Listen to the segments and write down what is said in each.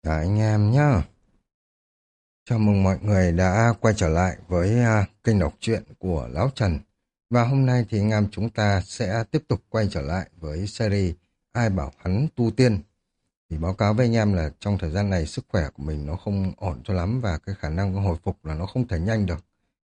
Cả anh em nhá. Chào mừng mọi người đã quay trở lại với kênh đọc truyện của Lão Trần. Và hôm nay thì anh em chúng ta sẽ tiếp tục quay trở lại với series Ai bảo hắn tu tiên. Thì báo cáo với anh em là trong thời gian này sức khỏe của mình nó không ổn cho lắm và cái khả năng hồi phục là nó không thể nhanh được.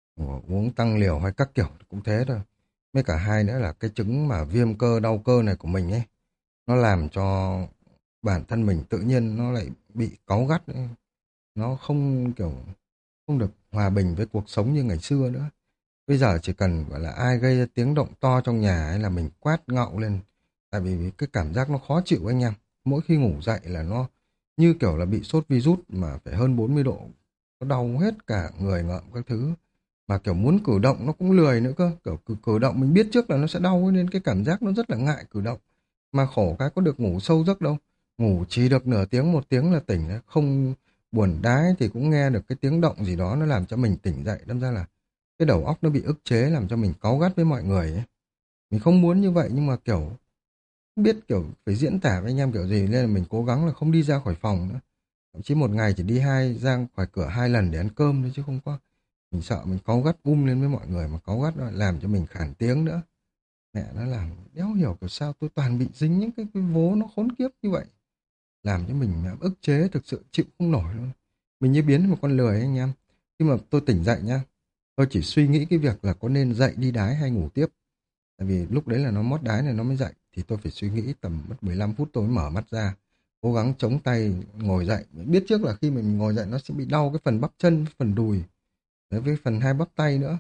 Uống tăng liều hay các kiểu cũng thế thôi. Với cả hai nữa là cái chứng mà viêm cơ đau cơ này của mình ấy, nó làm cho bản thân mình tự nhiên nó lại bị cáu gắt ấy. Nó không kiểu không được hòa bình với cuộc sống như ngày xưa nữa. Bây giờ chỉ cần gọi là ai gây ra tiếng động to trong nhà ấy là mình quát ngạo lên. Tại vì cái cảm giác nó khó chịu anh em. Mỗi khi ngủ dậy là nó như kiểu là bị sốt virus mà phải hơn 40 độ. Nó đau hết cả người ngợm các thứ. Mà kiểu muốn cử động nó cũng lười nữa cơ. Kiểu cử động mình biết trước là nó sẽ đau ấy, nên cái cảm giác nó rất là ngại cử động. Mà khổ cái có được ngủ sâu giấc đâu. Ngủ chỉ được nửa tiếng, một tiếng là tỉnh đấy. Không buồn đái thì cũng nghe được cái tiếng động gì đó nó làm cho mình tỉnh dậy. Đâm ra là cái đầu óc nó bị ức chế làm cho mình cáu gắt với mọi người ấy. Mình không muốn như vậy nhưng mà kiểu không biết kiểu phải diễn tả với anh em kiểu gì nên là mình cố gắng là không đi ra khỏi phòng nữa. Thậm chí một ngày chỉ đi ra khỏi cửa 2 lần để ăn cơm thôi chứ không có. Mình sợ mình cáu gắt lên với mọi người mà cáu gắt nó làm cho mình khản tiếng nữa. Mẹ nó làm đéo hiểu kiểu sao tôi toàn bị dính những cái vố nó khốn kiếp như vậy. Làm cho mình ức chế thực sự chịu không nổi luôn. Mình như biến thành một con lười ấy, anh em. Khi mà tôi tỉnh dậy nhá, tôi chỉ suy nghĩ cái việc là có nên dậy đi đái hay ngủ tiếp. Tại vì lúc đấy là nó mót đái này nó mới dậy. Thì tôi phải suy nghĩ tầm mất 15 phút tôi mới mở mắt ra. Cố gắng chống tay ngồi dậy. Biết trước là khi mình ngồi dậy nó sẽ bị đau cái phần bắp chân, phần đùi. Đấy, với phần hai bắp tay nữa.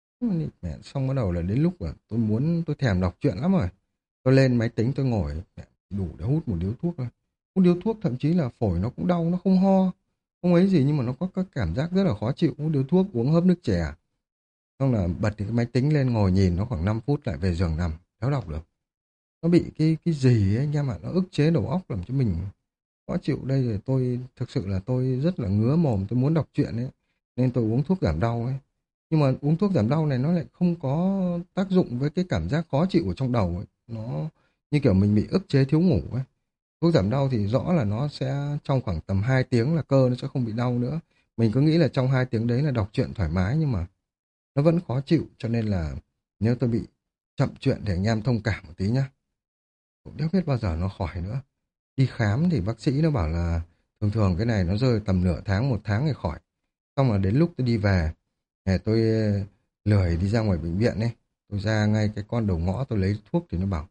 Mẹ, xong bắt đầu là đến lúc là tôi thèm đọc truyện lắm rồi. Tôi lên máy tính tôi ngồi, mẹ, đủ để hút một điếu thuốc thôi. Hút điếu thuốc thậm chí là phổi nó cũng đau, nó không ho. Không ấy gì nhưng mà nó có cái cảm giác rất là khó chịu. Hút điếu thuốc, uống hớp nước chè. Xong là bật thì cái máy tính lên ngồi nhìn nó khoảng 5 phút lại về giường nằm, đéo đọc được. Nó bị cái gì ấy anh em ạ, nó ức chế đầu óc làm cho mình khó chịu. Đây rồi tôi thực sự là tôi rất là ngứa mồm, tôi muốn đọc truyện ấy. Nên tôi uống thuốc giảm đau ấy. Nhưng mà uống thuốc giảm đau này nó lại không có tác dụng với cái cảm giác khó chịu ở trong đầu ấy. Nó như kiểu mình bị ức chế thiếu ngủ ấy. Thuốc giảm đau thì rõ là nó sẽ trong khoảng tầm 2 tiếng là cơ nó sẽ không bị đau nữa. Mình cứ nghĩ là trong 2 tiếng đấy là đọc truyện thoải mái nhưng mà nó vẫn khó chịu, cho nên là nếu tôi bị chậm chuyện thì anh em thông cảm một tí nhá. Cũng không biết bao giờ nó khỏi nữa. Đi khám thì bác sĩ nó bảo là thường thường cái này nó rơi tầm nửa tháng, 1 tháng thì khỏi. Xong là đến lúc tôi đi về, thì tôi lười đi ra ngoài bệnh viện ấy. Tôi ra ngay cái con đầu ngõ tôi lấy thuốc thì nó bảo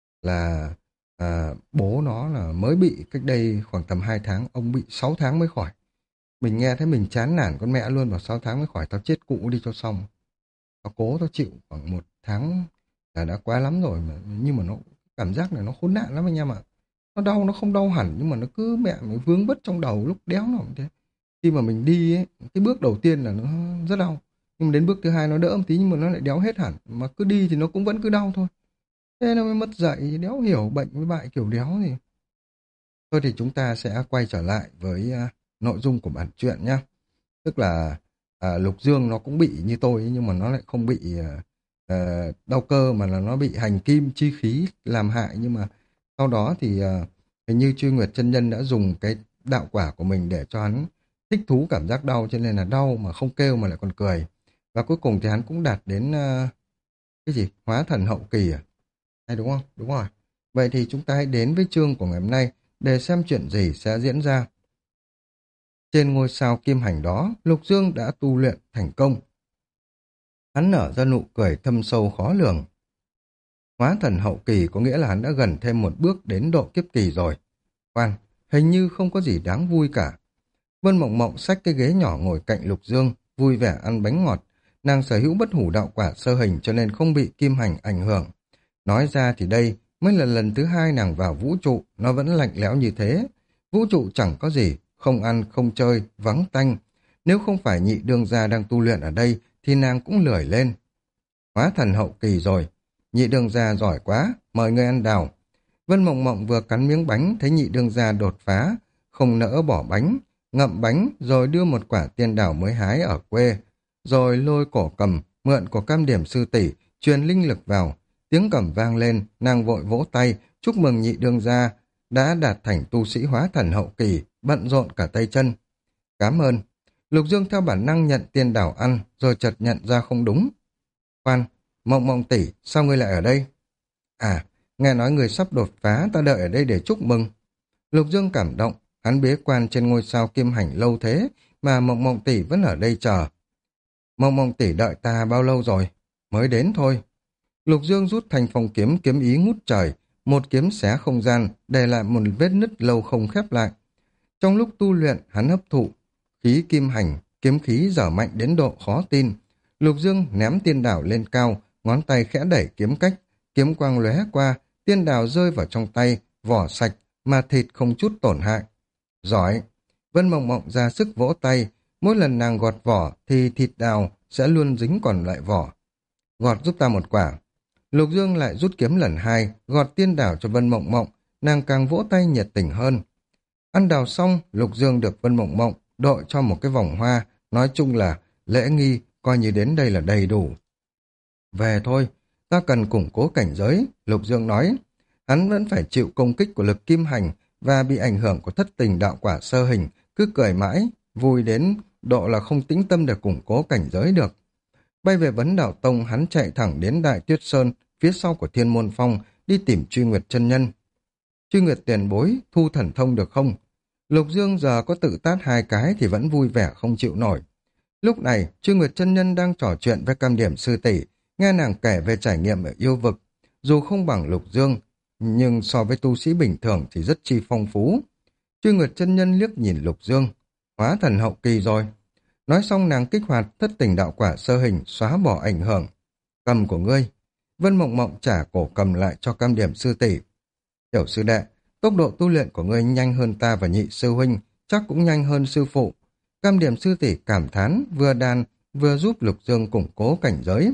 là bố nó là mới bị cách đây khoảng tầm 2 tháng, ông bị 6 tháng mới khỏi. Mình nghe thấy mình chán nản con mẹ luôn, bảo 6 tháng mới khỏi, tao chết cụ đi cho xong. Tao cố tao chịu khoảng 1 tháng là đã quá lắm rồi mà, nhưng mà nó cảm giác này nó khốn nạn lắm anh em ạ. Nó đau nó không đau hẳn nhưng mà nó cứ mẹ mới vướng bứt trong đầu lúc đéo nào cũng thế. Khi mà mình đi ấy, cái bước đầu tiên là nó rất đau. Nhưng mà đến bước thứ hai nó đỡ một tí nhưng mà nó lại đéo hết hẳn. Mà cứ đi thì nó cũng vẫn cứ đau thôi. Thế nó mới mất dạy, đéo hiểu bệnh với bại kiểu đéo gì. Thôi thì chúng ta sẽ quay trở lại với nội dung của bản truyện nhá. Tức là Lục Dương nó cũng bị như tôi ấy, nhưng mà nó lại không bị đau cơ mà là nó bị hành kim chi khí làm hại. Nhưng mà sau đó thì hình như Truy Nguyệt chân nhân đã dùng cái đạo quả của mình để cho hắn thích thú cảm giác đau, cho nên là đau mà không kêu mà lại còn cười. Và cuối cùng thì hắn cũng đạt đến cái gì? Hóa thần hậu kỳ à? Hay đúng không? Đúng rồi. Vậy thì chúng ta hãy đến với chương của ngày hôm nay để xem chuyện gì sẽ diễn ra. Trên ngôi sao kim hành đó, Lục Dương đã tu luyện thành công. Hắn nở ra nụ cười thâm sâu khó lường. Hóa thần hậu kỳ có nghĩa là hắn đã gần thêm một bước đến độ kiếp kỳ rồi. Khoan, hình như không có gì đáng vui cả. Vân Mộng Mộng xách cái ghế nhỏ ngồi cạnh Lục Dương, vui vẻ ăn bánh ngọt. Nàng sở hữu bất hủ đạo quả sơ hình cho nên không bị kim hành ảnh hưởng. Nói ra thì đây mới là lần thứ hai nàng vào vũ trụ, nó vẫn lạnh lẽo như thế. Vũ trụ chẳng có gì, không ăn, không chơi, vắng tanh. Nếu không phải nhị đương gia đang tu luyện ở đây, thì nàng cũng lười lên. Hóa thần hậu kỳ rồi, nhị đương gia giỏi quá, mời ngươi ăn đào. Vân Mộng Mộng vừa cắn miếng bánh, thấy nhị đương gia đột phá, không nỡ bỏ bánh, ngậm bánh rồi đưa một quả tiên đào mới hái ở quê, rồi lôi cổ cầm, mượn của cam điểm sư tỷ, truyền linh lực vào. Tiếng cẩm vang lên, nàng vội vỗ tay, chúc mừng nhị đương gia, đã đạt thành tu sĩ hóa thần hậu kỳ, bận rộn cả tay chân. Cảm ơn. Lục Dương theo bản năng nhận tiên đảo ăn, rồi chợt nhận ra không đúng. Khoan, Mộng Mộng tỷ, sao ngươi lại ở đây? À, nghe nói người sắp đột phá, ta đợi ở đây để chúc mừng. Lục Dương cảm động, hắn bế quan trên ngôi sao kim hành lâu thế, mà Mộng Mộng tỷ vẫn ở đây chờ. Mộng Mộng tỷ đợi ta bao lâu rồi? Mới đến thôi. Lục Dương rút thành phong kiếm kiếm ý ngút trời, một kiếm xé không gian, để lại một vết nứt lâu không khép lại. Trong lúc tu luyện, hắn hấp thụ khí kim hành, kiếm khí dở mạnh đến độ khó tin. Lục Dương ném tiên đảo lên cao, ngón tay khẽ đẩy kiếm cách, kiếm quang lóe qua, tiên đảo rơi vào trong tay, vỏ sạch, mà thịt không chút tổn hại. Giỏi! Vân Mộng Mộng ra sức vỗ tay, mỗi lần nàng gọt vỏ thì thịt đào sẽ luôn dính còn lại vỏ. Gọt giúp ta một quả. Lục Dương lại rút kiếm lần hai, gọt tiên đảo cho Vân Mộng Mộng, nàng càng vỗ tay nhiệt tình hơn. Ăn đào xong, Lục Dương được Vân Mộng Mộng đội cho một cái vòng hoa, nói chung là lễ nghi, coi như đến đây là đầy đủ. Về thôi, ta cần củng cố cảnh giới, Lục Dương nói. Hắn vẫn phải chịu công kích của lực kim hành và bị ảnh hưởng của thất tình đạo quả sơ hình, cứ cười mãi, vui đến độ là không tĩnh tâm để củng cố cảnh giới được. Bay về Vấn Đạo Tông, hắn chạy thẳng đến Đại Tuyết Sơn, phía sau của Thiên Môn Phong, đi tìm Truy Nguyệt chân nhân. Truy Nguyệt tiền bối, thu thần thông được không? Lục Dương giờ có tự tát hai cái thì vẫn vui vẻ không chịu nổi. Lúc này, Truy Nguyệt chân nhân đang trò chuyện với Cam Điểm sư tỷ, nghe nàng kể về trải nghiệm ở yêu vực. Dù không bằng Lục Dương, nhưng so với tu sĩ bình thường thì rất chi phong phú. Truy Nguyệt chân nhân liếc nhìn Lục Dương, hóa thần hậu kỳ rồi. Nói xong nàng kích hoạt thất tình đạo quả sơ hình, xóa bỏ ảnh hưởng. Cầm của ngươi. Vân Mộng Mộng trả cổ cầm lại cho Cam Điểm sư tỷ. Tiểu sư đệ, tốc độ tu luyện của ngươi nhanh hơn ta và nhị sư huynh, chắc cũng nhanh hơn sư phụ. Cam Điểm sư tỷ cảm thán, vừa đàn, vừa giúp Lục Dương củng cố cảnh giới.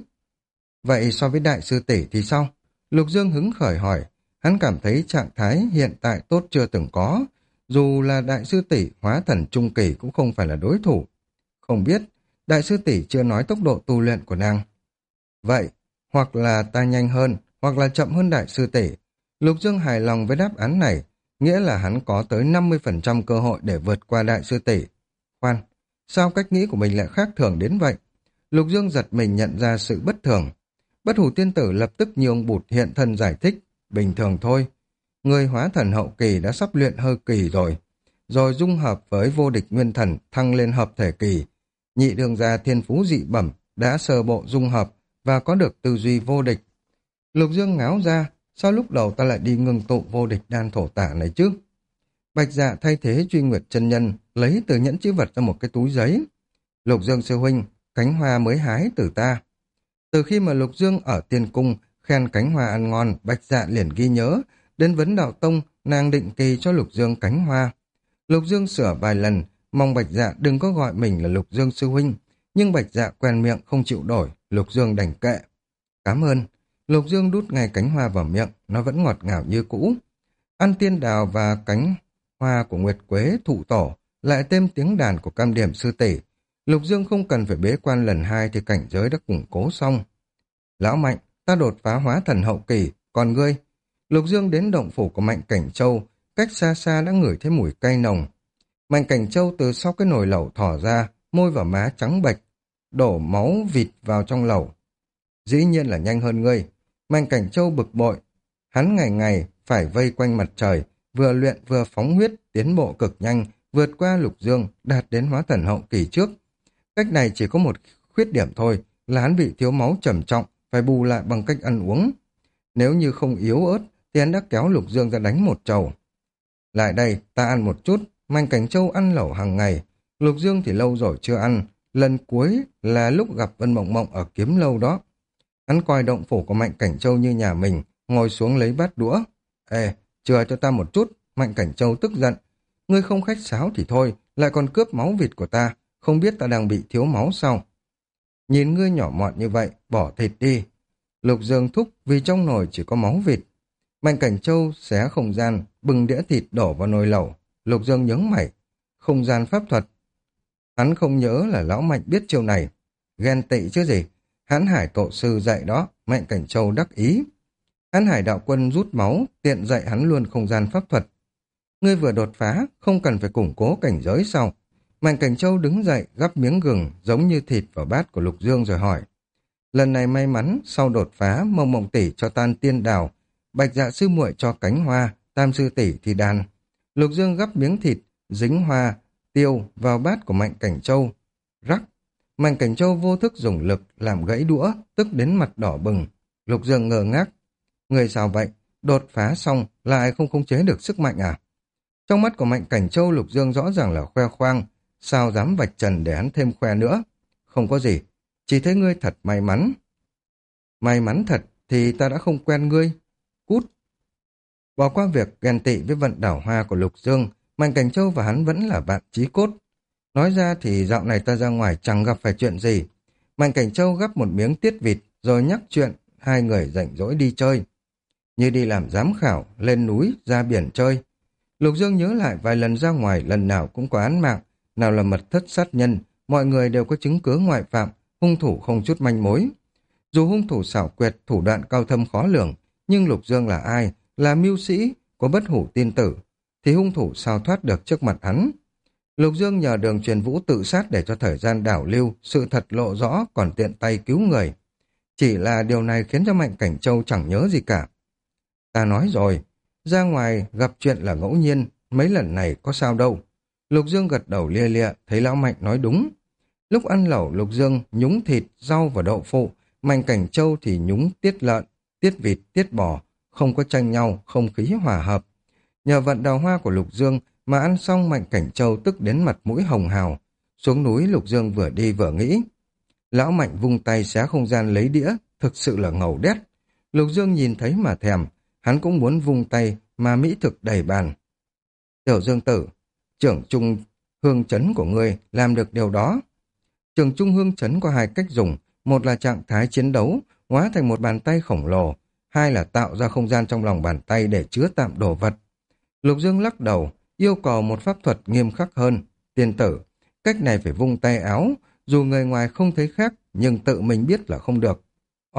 Vậy so với đại sư tỷ thì sao? Lục Dương hứng khởi hỏi, hắn cảm thấy trạng thái hiện tại tốt chưa từng có. Dù là đại sư tỷ hóa thần trung kỳ cũng không phải là đối thủ. Không biết, đại sư tỷ chưa nói tốc độ tu luyện của nàng. Vậy, hoặc là ta nhanh hơn, hoặc là chậm hơn đại sư tỷ. Lục Dương hài lòng với đáp án này, nghĩa là hắn có tới 50% cơ hội để vượt qua đại sư tỷ. Khoan, sao cách nghĩ của mình lại khác thường đến vậy? Lục Dương giật mình nhận ra sự bất thường. Bất Hủ tiên tử lập tức như ông bụt hiện thân giải thích, bình thường thôi. Người hóa thần hậu kỳ đã sắp luyện hư kỳ rồi dung hợp với vô địch nguyên thần thăng lên hợp thể kỳ. Nhị đường gia thiên phú dị bẩm đã sơ bộ dung hợp và có được tư duy vô địch. Lục Dương ngáo ra, sao lúc đầu ta lại đi ngưng tụ vô địch đan thổ tả này chứ? Bạch Dạ thay thế Truy Nguyệt chân nhân, lấy từ nhẫn chữ vật ra một cái túi giấy. Lục Dương sư huynh, cánh hoa mới hái từ ta. Từ khi mà Lục Dương ở Tiên Cung khen cánh hoa ăn ngon, Bạch Dạ liền ghi nhớ, đến Vấn Đạo Tông nàng định kỳ cho Lục Dương cánh hoa. Lục Dương sửa vài lần, mong Bạch Dạ đừng có gọi mình là Lục Dương sư huynh, nhưng Bạch Dạ quen miệng không chịu đổi, Lục Dương đành kệ. Cảm ơn. Lục Dương đút ngay cánh hoa vào miệng, nó vẫn ngọt ngào như cũ. Ăn tiên đào và cánh hoa của Nguyệt Quế thụ tổ, lại thêm tiếng đàn của Cam Điểm sư tỷ. Lục Dương không cần phải bế quan lần hai thì cảnh giới đã củng cố xong. Lão Mạnh, ta đột phá hóa thần hậu kỳ, còn ngươi? Lục Dương đến động phủ của Mạnh Cảnh Châu, cách xa xa đã ngửi thấy mùi cay nồng. Mạnh Cảnh Châu từ sau cái nồi lẩu thỏ ra, môi và má trắng bệch, đổ máu vịt vào trong lẩu. Dĩ nhiên là nhanh hơn ngươi. Mạnh Cảnh Châu bực bội. Hắn ngày ngày phải vây quanh mặt trời, vừa luyện vừa phóng huyết, tiến bộ cực nhanh, vượt qua Lục Dương, đạt đến hóa thần hậu kỳ trước. Cách này chỉ có một khuyết điểm thôi, là hắn bị thiếu máu trầm trọng, phải bù lại bằng cách ăn uống. Nếu như không yếu ớt, thì hắn đã kéo Lục Dương ra đánh một trầu. Lại đây, ta ăn một chút. Mạnh Cảnh Châu ăn lẩu hàng ngày. Lục Dương thì lâu rồi chưa ăn. Lần cuối là lúc gặp Vân Mộng Mộng ở Kiếm Lâu đó. Hắn coi động phủ của Mạnh Cảnh Châu như nhà mình, ngồi xuống lấy bát đũa. Ê, chừa cho ta một chút. Mạnh Cảnh Châu tức giận. Ngươi không khách sáo thì thôi, lại còn cướp máu vịt của ta. Không biết ta đang bị thiếu máu sao? Nhìn ngươi nhỏ mọn như vậy, bỏ thịt đi. Lục Dương thúc vì trong nồi chỉ có máu vịt. Mạnh Cảnh Châu xé không gian, bưng đĩa thịt đổ vào nồi lẩu. Lục Dương nhướng mày. Không gian pháp thuật. Hắn không nhớ là lão Mạnh biết chiêu này. Ghen tị chứ gì. Hán Hải tổ sư dạy đó, Mạnh Cảnh Châu đắc ý. Hán Hải đạo quân rút máu, tiện dạy hắn luôn không gian pháp thuật. Ngươi vừa đột phá, không cần phải củng cố cảnh giới sao? Mạnh Cảnh Châu đứng dậy, gắp miếng gừng giống như thịt vào bát của Lục Dương rồi hỏi. Lần này may mắn, sau đột phá, Mông Mộng tỷ cho tan tiên đào, Bạch Dạ sư muội cho cánh hoa, Tam sư tỷ thì đàn. Lục Dương gắp miếng thịt, dính hoa, tiêu vào bát của Mạnh Cảnh Châu. Rắc. Mạnh Cảnh Châu vô thức dùng lực làm gãy đũa, tức đến mặt đỏ bừng. Lục Dương ngơ ngác. Người sao vậy? Đột phá xong, lại không khống chế được sức mạnh à? Trong mắt của Mạnh Cảnh Châu, Lục Dương rõ ràng là khoe khoang, sao dám vạch trần để hắn thêm khoe nữa. Không có gì, chỉ thấy ngươi thật may mắn. May mắn thật thì ta đã không quen ngươi. Cút. Bỏ qua việc ghen tị với vận đảo hoa của Lục Dương, Mạnh Cảnh Châu và hắn vẫn là bạn chí cốt. Nói ra thì dạo này ta ra ngoài chẳng gặp phải chuyện gì. Mạnh Cảnh Châu gắp một miếng tiết vịt rồi nhắc chuyện hai người rảnh rỗi đi chơi. Như đi làm giám khảo, lên núi, ra biển chơi. Lục Dương nhớ lại vài lần ra ngoài, lần nào cũng có án mạng, nào là mật thất sát nhân, mọi người đều có chứng cứ ngoại phạm, hung thủ không chút manh mối. Dù hung thủ xảo quyệt, thủ đoạn cao thâm khó lường, nhưng Lục Dương là ai? Là mưu sĩ, có bất hủ tiên tử, thì hung thủ sao thoát được trước mặt hắn. Lục Dương nhờ Đường Truyền Vũ tự sát để cho thời gian đảo lưu, sự thật lộ rõ còn tiện tay cứu người. Chỉ là điều này khiến cho Mạnh Cảnh Châu chẳng nhớ gì cả. Ta nói rồi, ra ngoài gặp chuyện là ngẫu nhiên, mấy lần này có sao đâu. Lục Dương gật đầu lia lịa, thấy Lão Mạnh nói đúng. Lúc ăn lẩu, Lục Dương nhúng thịt, rau và đậu phụ, Mạnh Cảnh Châu thì nhúng tiết lợn, tiết vịt, tiết bò, không có tranh nhau, không khí hòa hợp. Nhờ vận đào hoa của Lục Dương mà ăn xong, Mạnh Cảnh Châu tức đến mặt mũi hồng hào. Xuống núi, Lục Dương vừa đi vừa nghĩ. Lão Mạnh vung tay xé không gian lấy đĩa, thực sự là ngầu đét. Lục Dương nhìn thấy mà thèm, hắn cũng muốn vung tay mà mỹ thực đầy bàn. Tiểu Dương tử, trưởng trung hương chấn của ngươi làm được điều đó. Trưởng trung hương chấn có hai cách dùng, một là trạng thái chiến đấu, hóa thành một bàn tay khổng lồ, hai là tạo ra không gian trong lòng bàn tay để chứa tạm đồ vật. Lục Dương lắc đầu, yêu cầu một pháp thuật nghiêm khắc hơn. Tiên tử, cách này phải vung tay áo, dù người ngoài không thấy khác, nhưng tự mình biết là không được.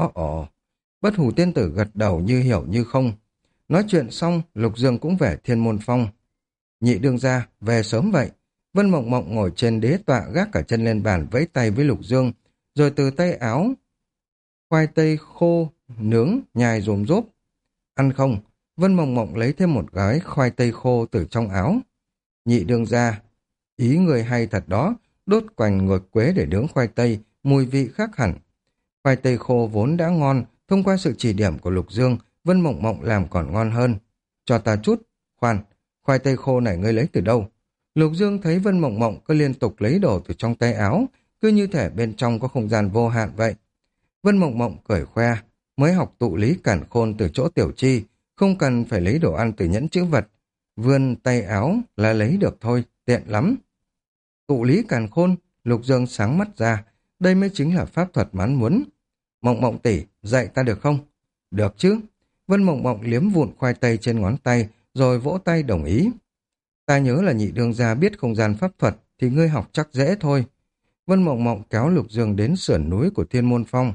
Bất hủ tiên tử gật đầu như hiểu như không. Nói chuyện xong, Lục Dương cũng về Thiên Môn Phong. Nhị đương gia, về sớm vậy. Vân Mộng Mộng ngồi trên đế tọa gác cả chân lên bàn vẫy tay với Lục Dương, rồi từ tay áo, khoai tây khô, nướng, nhai rồm rốp. Ăn không? Vân Mộng Mộng lấy thêm một gói khoai tây khô từ trong áo. Nhị đương gia, ý người hay thật đó, đốt quành ngược quế để nướng khoai tây, mùi vị khác hẳn. Khoai tây khô vốn đã ngon, thông qua sự chỉ điểm của Lục Dương, Vân Mộng Mộng làm còn ngon hơn. Cho ta chút. Khoan, khoai tây khô này ngươi lấy từ đâu? Lục Dương thấy Vân Mộng Mộng cứ liên tục lấy đồ từ trong tay áo, cứ như thể bên trong có không gian vô hạn vậy. Vân Mộng Mộng cười khoe, mới học tụ lý cản khôn từ chỗ Tiểu Chi, không cần phải lấy đồ ăn từ nhẫn chữ vật. Vươn tay áo là lấy được thôi, tiện lắm. Tụ lý càn khôn, Lục Dương sáng mắt ra, đây mới chính là pháp thuật mà hắn muốn. Mộng Mộng tỷ, dạy ta được không? Được chứ. Vân Mộng Mộng liếm vụn khoai tây trên ngón tay, rồi vỗ tay đồng ý. Ta nhớ là nhị đương gia biết không gian pháp thuật, thì ngươi học chắc dễ thôi. Vân Mộng Mộng kéo Lục Dương đến sườn núi của Thiên Môn Phong.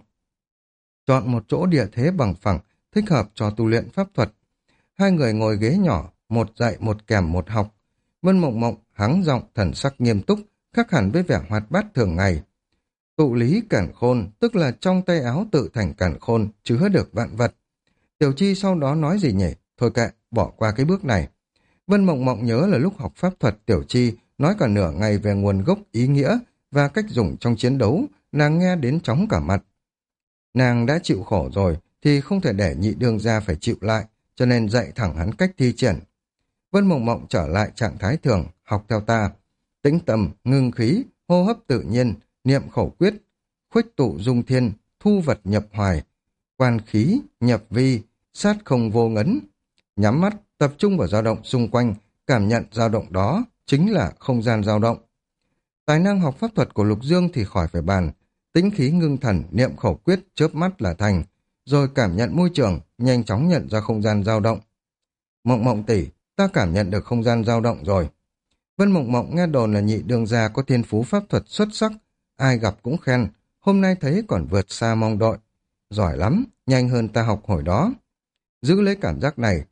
Chọn một chỗ địa thế bằng phẳng, thích hợp cho tu luyện pháp thuật. Hai người ngồi ghế nhỏ, một dạy một kèm một học. Vân Mộng Mộng hắng giọng thần sắc nghiêm túc, khác hẳn với vẻ hoạt bát thường ngày. Tụ lý cản khôn, tức là trong tay áo tự thành cản khôn, chứa được vạn vật. Tiểu Chi sau đó nói gì nhỉ? Thôi kệ, bỏ qua cái bước này. Vân Mộng Mộng nhớ là lúc học pháp thuật, Tiểu Chi nói cả nửa ngày về nguồn gốc, ý nghĩa và cách dùng trong chiến đấu, nàng nghe đến chóng cả mặt. Nàng đã chịu khổ rồi, thì không thể để nhị đương gia phải chịu lại, cho nên dạy thẳng hắn cách thi triển. Vân Mộng Mộng trở lại trạng thái thường, học theo ta. Tĩnh tâm, ngưng khí, hô hấp tự nhiên, niệm khẩu quyết, khuếch tụ dung thiên, thu vật nhập hoài, quan khí, nhập vi, sát không vô ngấn. Nhắm mắt, tập trung vào dao động xung quanh, cảm nhận dao động đó chính là không gian dao động. Tài năng học pháp thuật của Lục Dương thì khỏi phải bàn, tĩnh khí ngưng thần, niệm khẩu quyết, chớp mắt là thành, rồi cảm nhận môi trường, nhanh chóng nhận ra không gian dao động. Mộng Mộng tỷ, ta cảm nhận được không gian dao động rồi. Vân Mộng Mộng nghe đồn là nhị đương gia có thiên phú pháp thuật xuất sắc, ai gặp cũng khen, hôm nay thấy còn vượt xa mong đợi. Giỏi lắm, nhanh hơn ta học hồi đó. Giữ lấy cảm giác này,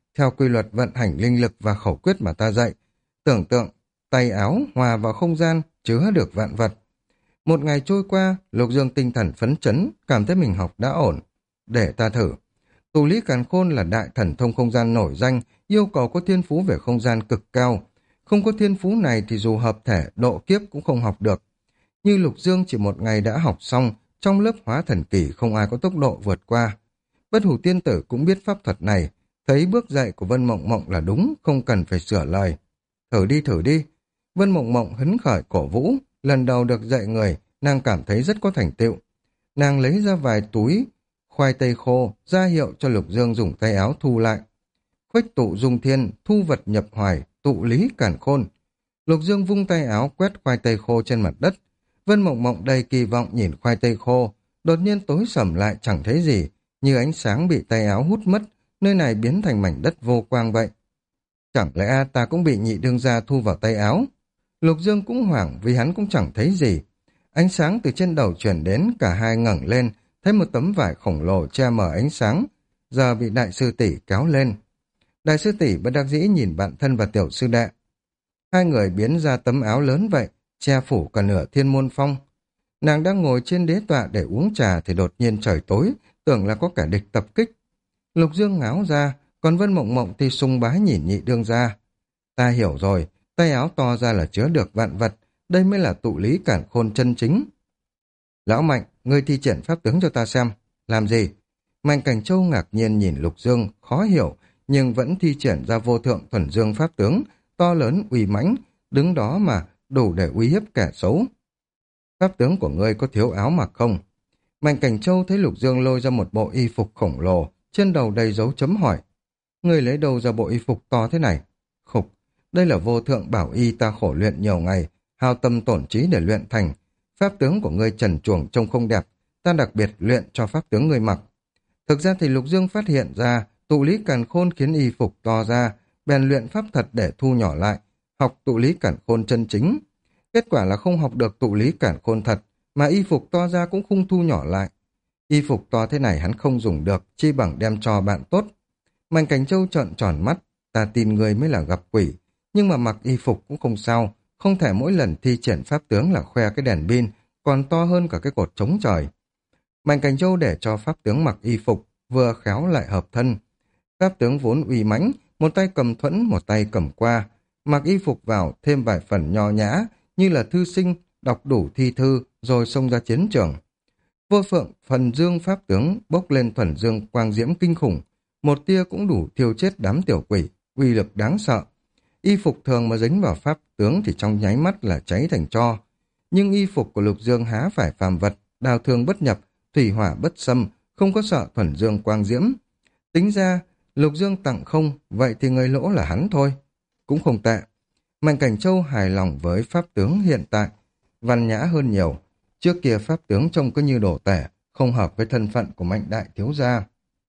theo quy luật vận hành linh lực và khẩu quyết mà ta dạy. Tưởng tượng, tay áo hòa vào không gian, chứa được vạn vật. Một ngày trôi qua, Lục Dương tinh thần phấn chấn, cảm thấy mình học đã ổn. Để ta thử. Tụ lý càn khôn là đại thần thông không gian nổi danh, yêu cầu có thiên phú về không gian cực cao. Không có thiên phú này thì dù hợp thể, độ kiếp cũng không học được. Như Lục Dương chỉ một ngày đã học xong, trong lớp hóa thần kỳ không ai có tốc độ vượt qua. Bất Hủ Tiên Tử cũng biết pháp thuật này, thấy bước dạy của Vân Mộng Mộng là đúng, không cần phải sửa lời. Thử đi, thử đi. Vân Mộng Mộng hứng khởi cổ vũ, lần đầu được dạy người, nàng cảm thấy rất có thành tựu. Nàng lấy ra vài túi khoai tây khô, ra hiệu cho Lục Dương dùng tay áo thu lại. Khuếch tụ dung thiên, thu vật nhập hoài, tụ lý càn khôn. Lục Dương vung tay áo quét khoai tây khô trên mặt đất. Vân Mộng Mộng đầy kỳ vọng nhìn khoai tây khô, đột nhiên tối sầm lại chẳng thấy gì, như ánh sáng bị tay áo hút mất, nơi này biến thành mảnh đất vô quang vậy. Chẳng lẽ ta cũng bị nhị đương gia thu vào tay áo? Lục Dương cũng hoảng vì hắn cũng chẳng thấy gì. Ánh sáng từ trên đầu chuyển đến, cả hai ngẩng lên, thấy một tấm vải khổng lồ che mờ ánh sáng, giờ bị đại sư tỷ kéo lên. Đại sư tỷ bất đắc dĩ nhìn bạn thân và tiểu sư đệ. Hai người biến ra tấm áo lớn vậy, che phủ cả nửa thiên môn phong. Nàng đang ngồi trên đế tọa để uống trà thì đột nhiên trời tối, tưởng là có kẻ địch tập kích. Lục Dương ngáo ra, còn Vân Mộng Mộng thì sùng bái nhìn nhị đương gia. Ta hiểu rồi, tay áo to ra là chứa được vạn vật, đây mới là tụ lý cản khôn chân chính. Lão Mạnh, ngươi thi triển pháp tướng cho ta xem. Làm gì? Mạnh Cảnh Châu ngạc nhiên nhìn Lục Dương, khó hiểu, nhưng vẫn thi triển ra vô thượng thuần dương pháp tướng, to lớn uy mãnh, đứng đó mà đủ để uy hiếp kẻ xấu. Pháp tướng của ngươi có thiếu áo mặc không? Mạnh Cảnh Châu thấy Lục Dương lôi ra một bộ y phục khổng lồ, trên đầu đầy dấu chấm hỏi. Ngươi lấy đâu ra bộ y phục to thế này? Khục, đây là vô thượng bảo y ta khổ luyện nhiều ngày, hao tâm tổn trí để luyện thành. Pháp tướng của ngươi trần truồng trông không đẹp, ta đặc biệt luyện cho pháp tướng ngươi mặc. Thực ra thì Lục Dương phát hiện ra, tụ lý càn khôn khiến y phục to ra, bèn luyện pháp thật để thu nhỏ lại, học tụ lý càn khôn chân chính. Kết quả là không học được tụ lý càn khôn thật, mà y phục to ra cũng không thu nhỏ lại. Y phục to thế này hắn không dùng được, chi bằng đem cho bạn tốt. Mạnh Cảnh Châu trợn tròn mắt, ta tin người mới là gặp quỷ, nhưng mà mặc y phục cũng không sao, không thể mỗi lần thi triển pháp tướng là khoe cái đèn pin, còn to hơn cả cái cột chống trời. Mạnh Cảnh Châu để cho pháp tướng mặc y phục, vừa khéo lại hợp thân. Pháp tướng vốn uy mãnh, một tay cầm thuẫn, một tay cầm qua, mặc y phục vào thêm vài phần nho nhã, như là thư sinh, đọc đủ thi thư, rồi xông ra chiến trường. Vô phượng, phần dương pháp tướng bốc lên thuần dương quang diễm kinh khủng, một tia cũng đủ thiêu chết đám tiểu quỷ, uy lực đáng sợ. Y phục thường mà dính vào pháp tướng thì trong nháy mắt là cháy thành tro. Nhưng y phục của Lục Dương há phải phàm vật, đào thương bất nhập, thủy hỏa bất xâm, không có sợ thuần dương quang diễm. Tính ra, Lục Dương tặng không, vậy thì người lỗ là hắn thôi. Cũng không tệ. Mạnh Cảnh Châu hài lòng với pháp tướng hiện tại, văn nhã hơn nhiều. Trước kia pháp tướng trông cứ như đồ tể, không hợp với thân phận của Mạnh đại thiếu gia.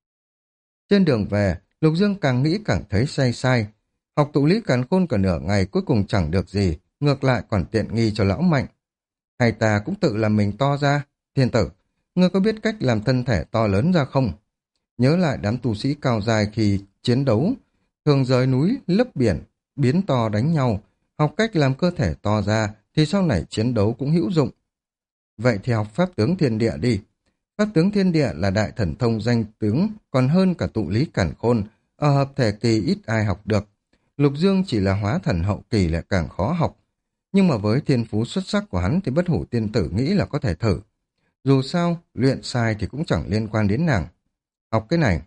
Trên đường về, Lục Dương càng nghĩ càng thấy say sai. Học tụ lý càn khôn cả nửa ngày cuối cùng chẳng được gì, ngược lại còn tiện nghi cho lão Mạnh. Hay ta cũng tự làm mình to ra. Thiên tử, ngươi có biết cách làm thân thể to lớn ra không? Nhớ lại đám tu sĩ cao dài khi chiến đấu, thường rời núi, lấp biển, biến to đánh nhau, học cách làm cơ thể to ra thì sau này chiến đấu cũng hữu dụng. Vậy thì học pháp tướng thiên địa đi. Pháp tướng thiên địa là đại thần thông danh tướng, còn hơn cả tụ lý càn khôn, ở hợp thể kỳ ít ai học được. Lục Dương chỉ là hóa thần hậu kỳ lại càng khó học. Nhưng mà với thiên phú xuất sắc của hắn thì Bất Hủ Tiên Tử nghĩ là có thể thử. Dù sao, luyện sai thì cũng chẳng liên quan đến nàng. Học cái này.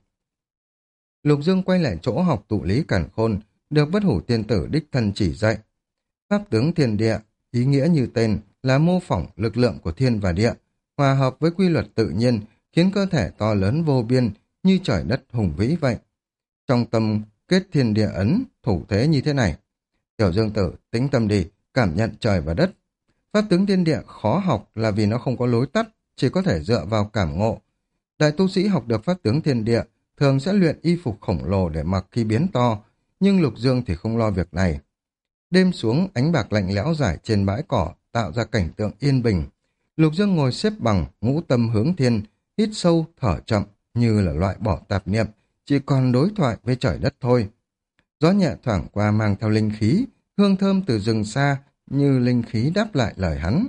Lục Dương quay lại chỗ học tụ lý càn khôn, được Bất Hủ Tiên Tử đích thân chỉ dạy. Pháp tướng thiên địa, ý nghĩa như tên, là mô phỏng lực lượng của thiên và địa, hòa hợp với quy luật tự nhiên, khiến cơ thể to lớn vô biên, như trời đất hùng vĩ vậy. Trong tâm kết thiên địa ấn, thủ thế như thế này. Tiểu Dương Tử, tĩnh tâm đi, cảm nhận trời và đất. Pháp tướng thiên địa khó học là vì nó không có lối tắt, chỉ có thể dựa vào cảm ngộ. Đại tu sĩ học được pháp tướng thiên địa, thường sẽ luyện y phục khổng lồ để mặc khi biến to, nhưng Lục Dương thì không lo việc này. Đêm xuống, ánh bạc lạnh lẽo rải trên bãi cỏ, tạo ra cảnh tượng yên bình. Lục Dương ngồi xếp bằng, ngũ tâm hướng thiên, hít sâu, thở chậm, như là loại bỏ tạp niệm, chỉ còn đối thoại với trời đất thôi. Gió nhẹ thoảng qua mang theo linh khí, hương thơm từ rừng xa như linh khí đáp lại lời hắn.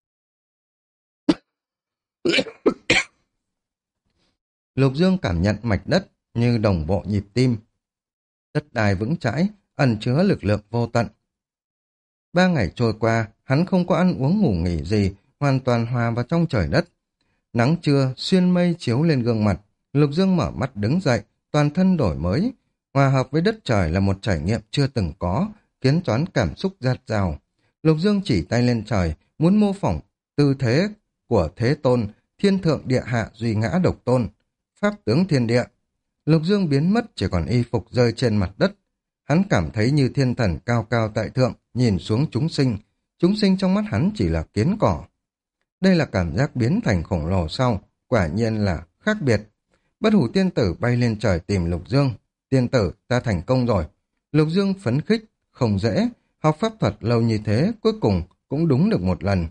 Lục Dương cảm nhận mạch đất như đồng bộ nhịp tim. Đất đai vững chãi, ẩn chứa lực lượng vô tận. 3 ngày trôi qua, hắn không có ăn uống ngủ nghỉ gì, hoàn toàn hòa vào trong trời đất. Nắng trưa xuyên mây chiếu lên gương mặt, Lục Dương mở mắt đứng dậy, toàn thân đổi mới. Hòa hợp với đất trời là một trải nghiệm chưa từng có, khiến toán cảm xúc dạt dào. Lục Dương chỉ tay lên trời, muốn mô phỏng tư thế của Thế Tôn, thiên thượng địa hạ duy ngã độc tôn, pháp tướng thiên địa. Lục Dương biến mất, chỉ còn y phục rơi trên mặt đất. Hắn cảm thấy như thiên thần cao cao tại thượng, nhìn xuống chúng sinh trong mắt hắn chỉ là kiến cỏ. Đây là cảm giác biến thành khổng lồ sau, quả nhiên là khác biệt. Bất hủ tiên tử bay lên trời tìm Lục Dương. Tiên tử, ta thành công rồi. Lục Dương phấn khích, không dễ, học pháp thuật lâu như thế, cuối cùng cũng đúng được một lần.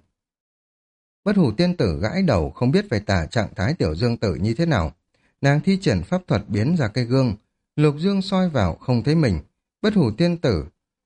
Bất hủ tiên tử gãi đầu, không biết phải tả trạng thái tiểu dương tử như thế nào. Nàng thi triển pháp thuật biến ra cây gương. Lục Dương soi vào, không thấy mình. Bất hủ tiên tử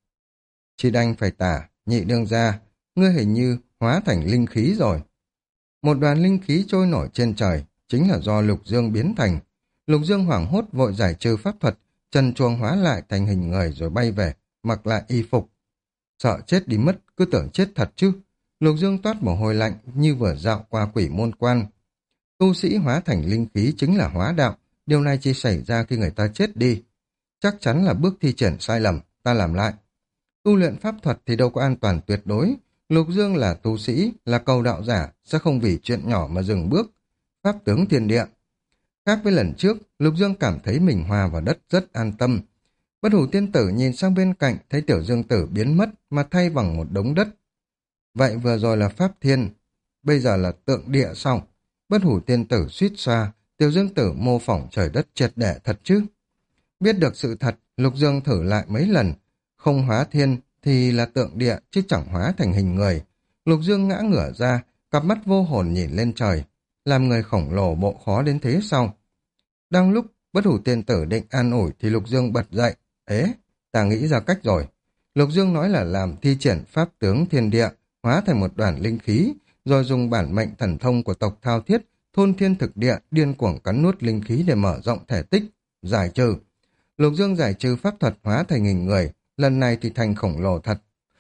chỉ đành phải tả, nhị đương ra, ngươi hình như hóa thành linh khí rồi. Một đoàn linh khí trôi nổi trên trời, chính là do Lục Dương biến thành. Lục Dương hoảng hốt vội giải trừ pháp thuật, trần truồng hóa lại thành hình người rồi bay về, mặc lại y phục. Sợ chết đi mất, cứ tưởng chết thật chứ. Lục Dương toát mồ hôi lạnh như vừa dạo qua quỷ môn quan. Tu sĩ hóa thành linh khí chính là hóa đạo, điều này chỉ xảy ra khi người ta chết đi. Chắc chắn là bước thi triển sai lầm, ta làm lại. Tu luyện pháp thuật thì đâu có an toàn tuyệt đối. Lục Dương là tu sĩ, là cầu đạo giả, sẽ không vì chuyện nhỏ mà dừng bước. Pháp tướng thiên địa. Khác với lần trước, Lục Dương cảm thấy mình hòa vào đất rất an tâm. Bất hủ tiên tử nhìn sang bên cạnh, thấy tiểu dương tử biến mất mà thay bằng một đống đất. Vậy vừa rồi là pháp thiên, bây giờ là tượng địa sau. Bất hủ tiên tử suýt xoa, tiểu dương tử mô phỏng trời đất triệt để thật chứ. Biết được sự thật, Lục Dương thử lại mấy lần. Không hóa thiên thì là tượng địa, chứ chẳng hóa thành hình người. Lục Dương ngã ngửa ra, cặp mắt vô hồn nhìn lên trời. Làm người khổng lồ bộ khó đến thế sao? Đang lúc bất hủ tiên tử định an ủi thì Lục Dương bật dậy. Ế, ta nghĩ ra cách rồi. Lục Dương nói là làm thi triển pháp tướng thiên địa, hóa thành một đoàn linh khí, rồi dùng bản mệnh thần thông của tộc Thao Thiết, thôn thiên thực địa, điên cuồng cắn nuốt linh khí để mở rộng thể tích, giải trừ. Lục Dương giải trừ pháp thuật hóa thành hình người, lần này thì thành khổng lồ thật.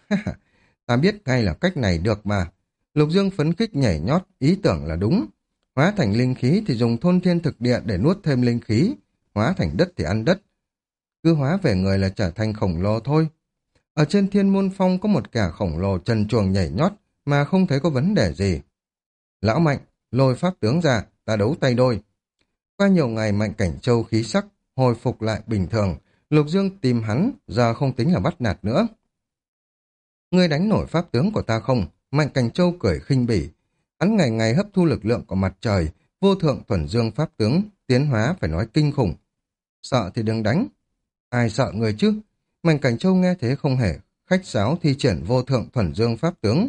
Ta biết ngay là cách này được mà. Lục Dương phấn khích nhảy nhót, ý tưởng là đúng. Hóa thành linh khí thì dùng thôn thiên thực địa để nuốt thêm linh khí, hóa thành đất thì ăn đất. Cứ hóa về người là trở thành khổng lồ thôi. Ở trên Thiên Môn Phong có một kẻ khổng lồ trần truồng nhảy nhót mà không thấy có vấn đề gì. Lão Mạnh, lôi pháp tướng ra, ta đấu tay đôi. Qua nhiều ngày Mạnh Cảnh Châu khí sắc, hồi phục lại bình thường, Lục Dương tìm hắn, giờ không tính là bắt nạt nữa. Ngươi đánh nổi pháp tướng của ta không? Mạnh Cảnh Châu cười khinh bỉ. Hắn ngày ngày hấp thu lực lượng của mặt trời, vô thượng thuần dương pháp tướng, tiến hóa phải nói kinh khủng. Sợ thì đừng đánh. Ai sợ người chứ? Mạnh Cảnh Châu nghe thế không hề khách sáo thi triển vô thượng thuần dương pháp tướng.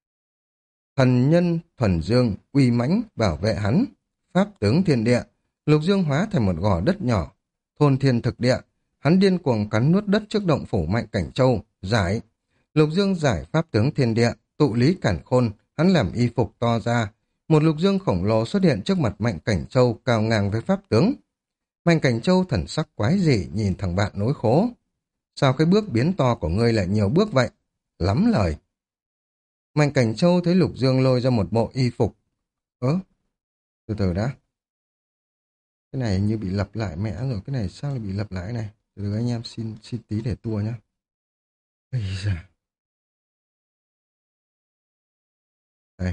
Thần nhân thuần dương uy mãnh bảo vệ hắn. Pháp tướng thiên địa, Lục Dương hóa thành một gò đất nhỏ. Thôn thiên thực địa, hắn điên cuồng cắn nuốt đất trước động phủ Mạnh Cảnh Châu, giải. Lục Dương giải pháp tướng thiên địa, tụ lý cản khôn, hắn làm y phục to ra. Một Lục Dương khổng lồ xuất hiện trước mặt Mạnh Cảnh Châu cao ngang với pháp tướng. Mạnh Cảnh Châu thần sắc quái dị nhìn thằng bạn nối khố. Sao cái bước biến to của ngươi lại nhiều bước vậy? Lắm lời. Mạnh Cảnh Châu thấy Lục Dương lôi ra một bộ y phục. Từ từ đã. Cái này như bị lặp lại mẹ rồi, cái này sao lại bị lặp lại này? Từ từ anh em xin tí để tua nhá. Ây da. Đây.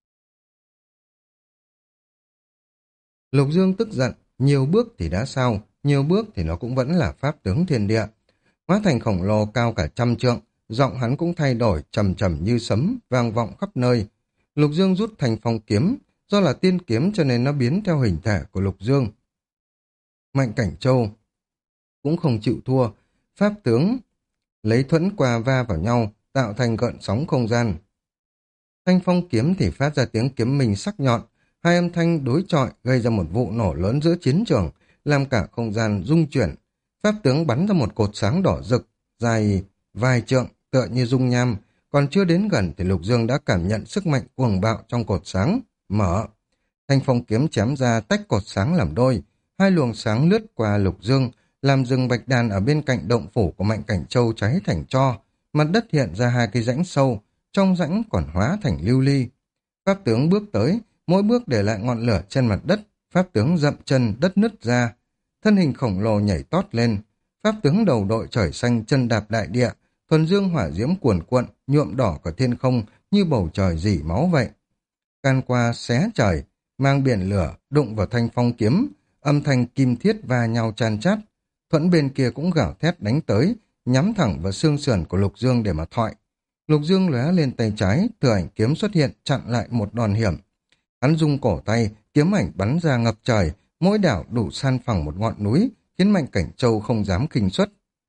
Lục Dương tức giận, nhiều bước thì đã sao, nhiều bước thì nó cũng vẫn là pháp tướng thiên địa. Hóa thành khổng lồ cao cả 100 trượng, giọng hắn cũng thay đổi trầm trầm như sấm, vang vọng khắp nơi. Lục Dương rút thành phong kiếm, do là tiên kiếm cho nên nó biến theo hình thể của Lục Dương. Mạnh Cảnh Châu cũng không chịu thua, pháp tướng lấy thuẫn qua va vào nhau, tạo thành gợn sóng không gian. Thanh phong kiếm thì phát ra tiếng kiếm minh sắc nhọn, hai âm thanh đối chọi gây ra một vụ nổ lớn giữa chiến trường, làm cả không gian rung chuyển. Pháp tướng bắn ra một cột sáng đỏ rực, dài vài trượng, tựa như dung nham. Còn chưa đến gần thì Lục Dương đã cảm nhận sức mạnh cuồng bạo trong cột sáng. Mở. Thanh phong kiếm chém ra tách cột sáng làm đôi. Hai luồng sáng lướt qua Lục Dương, làm rừng bạch đàn ở bên cạnh động phủ của Mạnh Cảnh Châu cháy thành tro. Mặt đất hiện ra hai cái rãnh sâu, trong rãnh còn hóa thành lưu ly. Pháp tướng bước tới, mỗi bước để lại ngọn lửa trên mặt đất. Pháp tướng dậm chân, đất nứt ra. Thân hình khổng lồ nhảy tót lên. Pháp tướng đầu đội trời xanh, chân đạp đại địa. Thuần dương hỏa diễm cuồn cuộn, nhuộm đỏ cả thiên không như bầu trời rỉ máu vậy. Can qua xé trời, mang biển lửa, đụng vào thanh phong kiếm. Âm thanh kim thiết va nhau chan chát. Thuẫn bên kia cũng gào thét đánh tới, nhắm thẳng vào xương sườn của Lục Dương để mà thoại. Lục Dương lóe lên tay trái, thừa ảnh kiếm xuất hiện chặn lại một đòn hiểm. Hắn rung cổ tay, kiếm ảnh bắn ra ngập trời, mỗi đảo đủ san phẳng một ngọn núi, khiến Mạnh Cảnh Châu không dám khinh suất.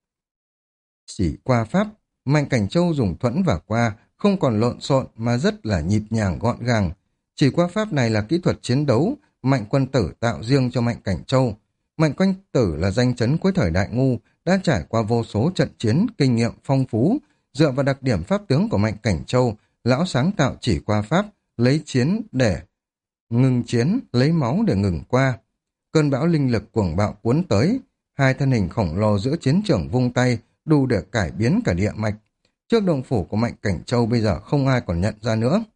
Chỉ qua pháp, Mạnh Cảnh Châu dùng thuẫn và qua, không còn lộn xộn mà rất là nhịp nhàng gọn gàng. Chỉ qua pháp này là kỹ thuật chiến đấu, Mạnh Quân Tử tạo riêng cho Mạnh Cảnh Châu. Mạnh Quân Tử là danh chấn cuối thời Đại Ngu, đã trải qua vô số trận chiến, kinh nghiệm phong phú. Dựa vào đặc điểm pháp tướng của Mạnh Cảnh Châu, lão sáng tạo chỉ qua pháp, lấy chiến để ngừng chiến, lấy máu để ngừng qua. Cơn bão linh lực cuồng bạo cuốn tới, hai thân hình khổng lồ giữa chiến trường vung tay, đủ để cải biến cả địa mạch. Trước động phủ của Mạnh Cảnh Châu bây giờ không ai còn nhận ra nữa.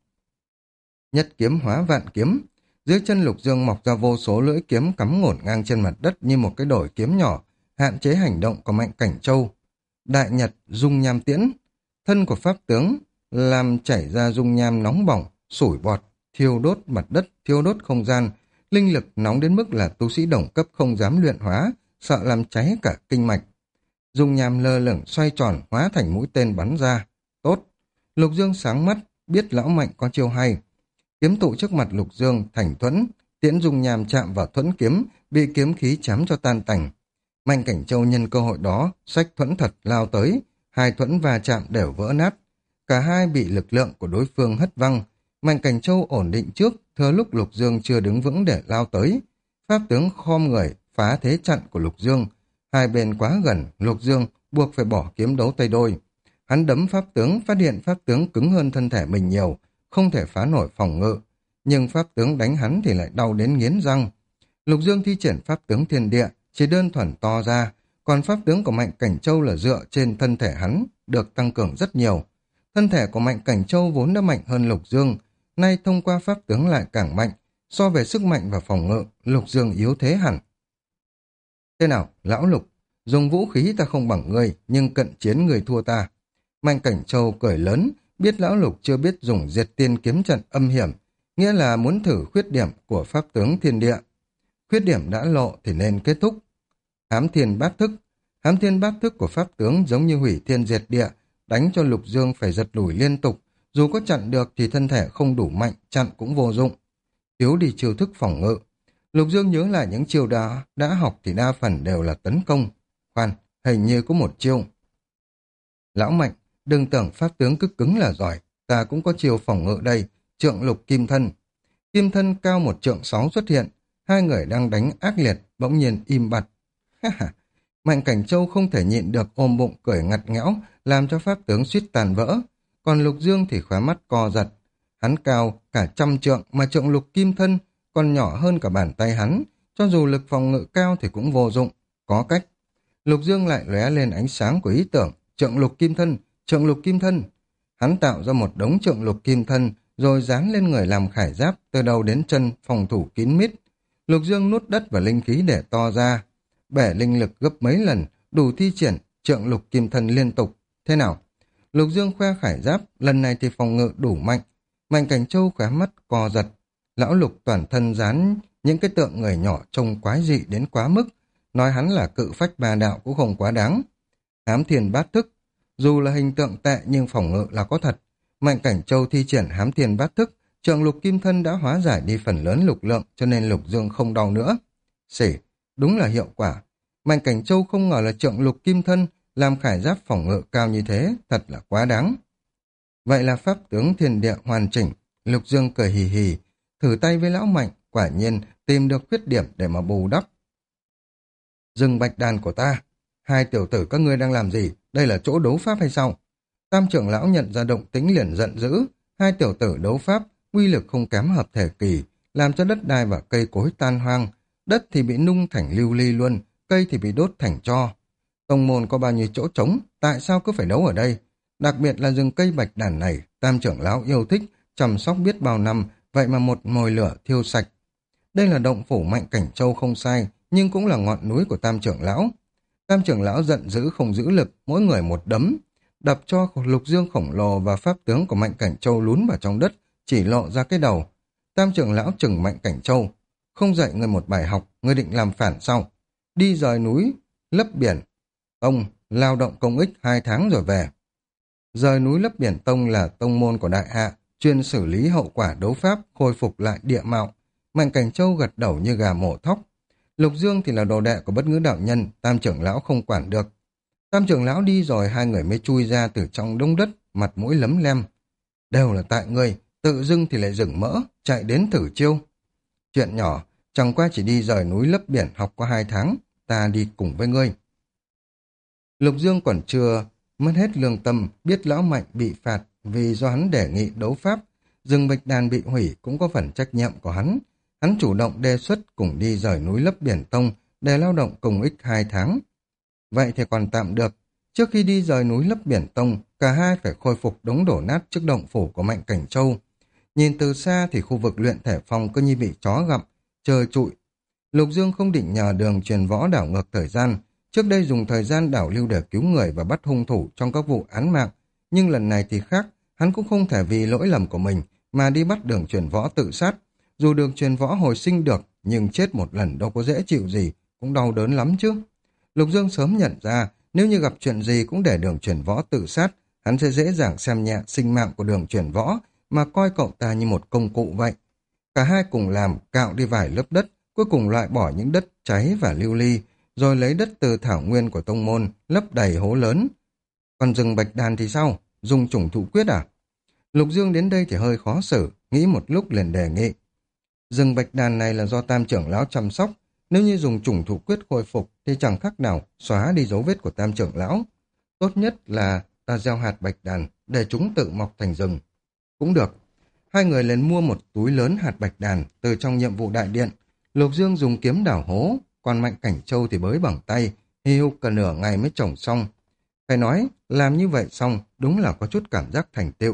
Nhất kiếm hóa vạn kiếm, dưới chân Lục Dương mọc ra vô số lưỡi kiếm cắm ngổn ngang trên mặt đất như một cái đồi kiếm nhỏ, hạn chế hành động của Mạnh Cảnh Châu. Đại Nhật dung nham tiễn, thân của pháp tướng làm chảy ra dung nham nóng bỏng, sủi bọt, thiêu đốt mặt đất, thiêu đốt không gian. Linh lực nóng đến mức là tu sĩ đồng cấp không dám luyện hóa, sợ làm cháy cả kinh mạch. Dung nham lơ lửng xoay tròn hóa thành mũi tên bắn ra. Tốt. Lục Dương sáng mắt, biết lão Mạnh có chiêu hay. Kiếm tụ trước mặt Lục Dương thành thuẫn, tiễn dung nham chạm vào thuẫn kiếm, bị kiếm khí chém cho tan tành. Mạnh Cảnh Châu nhân cơ hội đó, xách thuẫn thật lao tới, hai thuẫn va chạm đều vỡ nát. Cả hai bị lực lượng của đối phương hất văng. Mạnh Cảnh Châu ổn định trước, thừa lúc Lục Dương chưa đứng vững để lao tới. Pháp tướng khom người, phá thế chặn của Lục Dương. Hai bên quá gần, Lục Dương buộc phải bỏ kiếm đấu tay đôi. Hắn đấm pháp tướng, phát hiện pháp tướng cứng hơn thân thể mình nhiều, không thể phá nổi phòng ngự. Nhưng pháp tướng đánh hắn thì lại đau đến nghiến răng. Lục Dương thi triển pháp tướng thiên địa, chỉ đơn thuần to ra, còn pháp tướng của Mạnh Cảnh Châu là dựa trên thân thể hắn, được tăng cường rất nhiều. Thân thể của Mạnh Cảnh Châu vốn đã mạnh hơn Lục Dương, nay thông qua pháp tướng lại càng mạnh. So về sức mạnh và phòng ngự, Lục Dương yếu thế hẳn. Thế nào, lão Lục, dùng vũ khí ta không bằng ngươi, nhưng cận chiến người thua ta. Mạnh Cảnh Châu cười lớn, biết lão Lục chưa biết dùng diệt tiên kiếm trận âm hiểm, nghĩa là muốn thử khuyết điểm của pháp tướng thiên địa. Khuyết điểm đã lộ thì nên kết thúc. Hám thiên bát thức. Hám thiên bát thức của pháp tướng giống như hủy thiên diệt địa, đánh cho Lục Dương phải giật lùi liên tục. Dù có chặn được thì thân thể không đủ mạnh, chặn cũng vô dụng. Thiếu đi chiêu thức phòng ngự. Lục Dương nhớ lại những chiêu đã học thì đa phần đều là tấn công. Khoan, hình như có một chiêu. Lão Mạnh, đừng tưởng pháp tướng cứ cứng là giỏi, ta cũng có chiêu phòng ngự đây, trượng lục kim thân. Kim thân cao 1,6 trượng xuất hiện, hai người đang đánh ác liệt, bỗng nhiên im bặt. Mạnh Cảnh Châu không thể nhịn được ôm bụng cười ngặt nghẽo, làm cho pháp tướng suýt tàn vỡ. Còn Lục Dương thì khóe mắt co giật. Hắn cao cả 100 trượng mà trượng lục kim thân còn nhỏ hơn cả bàn tay hắn, cho dù lực phòng ngự cao thì cũng vô dụng. Có cách. Lục Dương lại lóe lên ánh sáng của ý tưởng, trượng lục kim thân, trượng lục kim thân. Hắn tạo ra một đống trượng lục kim thân, rồi dán lên người làm khải giáp từ đầu đến chân, phòng thủ kín mít. Lục Dương nuốt đất và linh khí để to ra, bẻ linh lực gấp mấy lần, đủ thi triển trượng lục kim thân liên tục. Thế nào? Lục Dương khoe khải giáp, lần này thì phòng ngự đủ mạnh. Mạnh Cảnh Châu khóe mắt co giật. Lão Lục toàn thân dán những cái tượng người nhỏ trông quái dị đến quá mức. Nói hắn là cự phách ba đạo cũng không quá đáng. Hám thiên bát thức. Dù là hình tượng tệ nhưng phòng ngự là có thật. Mạnh Cảnh Châu thi triển hám thiên bát thức, trượng lục kim thân đã hóa giải đi phần lớn lực lượng, cho nên Lục Dương không đau nữa. Xỉ, đúng là hiệu quả. Mạnh Cảnh Châu không ngờ là trượng lục kim thân làm khải giáp phòng ngự cao như thế, thật là quá đáng. Vậy là pháp tướng thiên địa hoàn chỉnh. Lục Dương cười hì hì, thử tay với lão Mạnh, quả nhiên tìm được khuyết điểm để mà bù đắp. Dừng bạch đàn của ta. Hai tiểu tử các ngươi đang làm gì? Đây là chỗ đấu pháp hay sao? Tam trưởng lão nhận ra động tĩnh liền giận dữ. Hai tiểu tử đấu pháp, uy lực không kém hợp thể kỳ, làm cho đất đai và cây cối tan hoang. Đất thì bị nung thành lưu ly luôn, cây thì bị đốt thành tro. Tông môn có bao nhiêu chỗ trống, tại sao cứ phải đấu ở đây? Đặc biệt là rừng cây bạch đàn này, tam trưởng lão yêu thích, chăm sóc biết bao năm, vậy mà một mồi lửa thiêu sạch. Đây là động phủ Mạnh Cảnh Châu không sai, nhưng cũng là ngọn núi của tam trưởng lão. Tam trưởng lão giận dữ không giữ lực, mỗi người một đấm, đập cho Lục Dương khổng lồ và pháp tướng của Mạnh Cảnh Châu lún vào trong đất, chỉ lộ ra cái đầu. Tam trưởng lão trừng Mạnh Cảnh Châu, không dạy người một bài học, người định làm phản sao? Đi rời núi, lấp biển, tông, lao động công ích 2 tháng rồi về. Rời núi lấp biển tông là tông môn của đại hạ, chuyên xử lý hậu quả đấu pháp, khôi phục lại địa mạo. Mạnh Cảnh Châu gật đầu như gà mổ thóc. Lục Dương thì là đồ đệ của bất ngữ đạo nhân, tam trưởng lão không quản được. Tam trưởng lão đi rồi hai người mới chui ra từ trong đống đất, mặt mũi lấm lem. Đều là tại ngươi, tự dưng thì lại rừng mỡ, chạy đến thử chiêu. Chuyện nhỏ, chẳng qua chỉ đi rời núi lấp biển học qua 2 tháng, ta đi cùng với ngươi. Lục Dương còn chưa mất hết lương tâm, biết lão Mạnh bị phạt vì do hắn đề nghị đấu pháp, rừng bạch đàn bị hủy cũng có phần trách nhiệm của hắn. Hắn chủ động đề xuất cùng đi rời núi lấp biển tông để lao động cùng ích 2 tháng. Vậy thì còn tạm được. Trước khi đi rời núi lấp biển tông, cả hai phải khôi phục đống đổ nát trước động phủ của Mạnh Cảnh Châu. Nhìn từ xa thì khu vực luyện thể phong cứ như bị chó gặm, trơ trụi. Lục Dương không định nhờ đường truyền võ đảo ngược thời gian. Trước đây dùng thời gian đảo lưu để cứu người và bắt hung thủ trong các vụ án mạng. Nhưng lần này thì khác, hắn cũng không thể vì lỗi lầm của mình mà đi bắt đường truyền võ tự sát. Dù đường truyền võ hồi sinh được, nhưng chết một lần đâu có dễ chịu gì, cũng đau đớn lắm chứ. Lục Dương sớm nhận ra, nếu như gặp chuyện gì cũng để đường truyền võ tự sát, hắn sẽ dễ dàng xem nhẹ sinh mạng của đường truyền võ, mà coi cậu ta như một công cụ vậy. Cả hai cùng làm, cạo đi vài lớp đất, cuối cùng loại bỏ những đất cháy và lưu ly, rồi lấy đất từ thảo nguyên của tông môn, lấp đầy hố lớn. Còn rừng bạch đàn thì sao? Dùng chủng thụ quyết à? Lục Dương đến đây thì hơi khó xử, nghĩ một lúc liền đề nghị. Rừng bạch đàn này là do tam trưởng lão chăm sóc, nếu như dùng chủng thụ quyết khôi phục thì chẳng khác nào xóa đi dấu vết của tam trưởng lão. Tốt nhất là ta gieo hạt bạch đàn để chúng tự mọc thành rừng. Cũng được. Hai người liền mua một túi lớn hạt bạch đàn từ trong nhiệm vụ đại điện. Lục Dương dùng kiếm đào hố, còn Mạnh Cảnh Châu thì bới bằng tay, hì hục cả nửa ngày mới trồng xong. Phải nói, làm như vậy xong đúng là có chút cảm giác thành tựu.